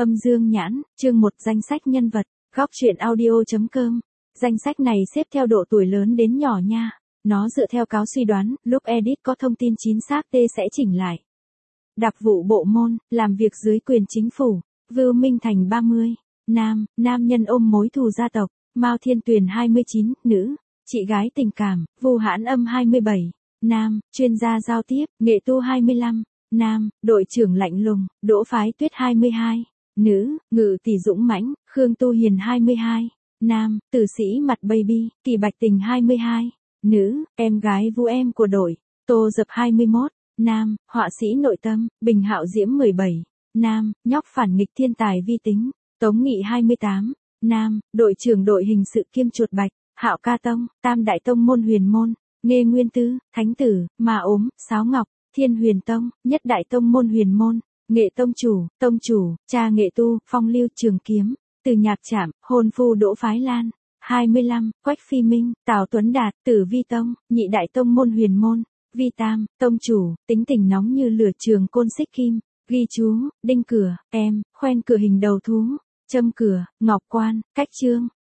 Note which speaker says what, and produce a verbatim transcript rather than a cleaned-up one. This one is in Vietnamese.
Speaker 1: Âm dương nhãn, chương một danh sách nhân vật, góc truyện audio.com. Danh sách này xếp theo độ tuổi lớn đến nhỏ nha. Nó dựa theo cáo suy đoán, lúc edit có thông tin chính xác T sẽ chỉnh lại. Đặc vụ bộ môn, làm việc dưới quyền chính phủ. Vưu Minh Thành ba mươi. Nam, nam nhân ôm mối thù gia tộc. Mao Thiên Tuyền hai mươi chín, nữ, chị gái tình cảm. Vu Hãn Âm hai mươi bảy. Nam, chuyên gia giao tiếp, nghệ tu hai mươi lăm. Nam, đội trưởng lạnh lùng, Đỗ Phái Tuyết hai mươi hai. Nữ, Ngự Tỷ dũng mãnh, Khương Tu Hiền hai mươi hai. Nam, tử sĩ mặt baby, Kỳ Bạch Tình hai mươi hai. Nữ, em gái Vu Em của đội, Tô Dập hai mươi mốt. Nam, họa sĩ nội tâm, Bình Hạo Diễm mười bảy. Nam, nhóc phản nghịch thiên tài vi tính, Tống Nghị hai mươi tám. Nam, đội trưởng đội hình sự kiêm chuột bạch, Hạo Ca Tông, Tam Đại Tông môn Huyền môn, Nghê Nguyên Tư, Thánh Tử, Ma Ốm, Sáo Ngọc, Thiên Huyền Tông, Nhất Đại Tông môn Huyền môn, Nghệ Tông chủ, Tông chủ, Cha Nghệ Tu, Phong Lưu Trường Kiếm, Từ Nhạc Trảm, Hôn Phu Đỗ Phái Lan, hai mươi lăm, Quách Phi Minh, Tào Tuấn Đạt, Tử Vi Tông, Nhị Đại Tông môn Huyền môn, Vi Tam, Tông chủ, tính tình nóng như lửa Trường Côn Xích Kim, ghi chú, đinh cửa, em, khoen cửa hình đầu thú, châm cửa, ngọc quan, cách trương,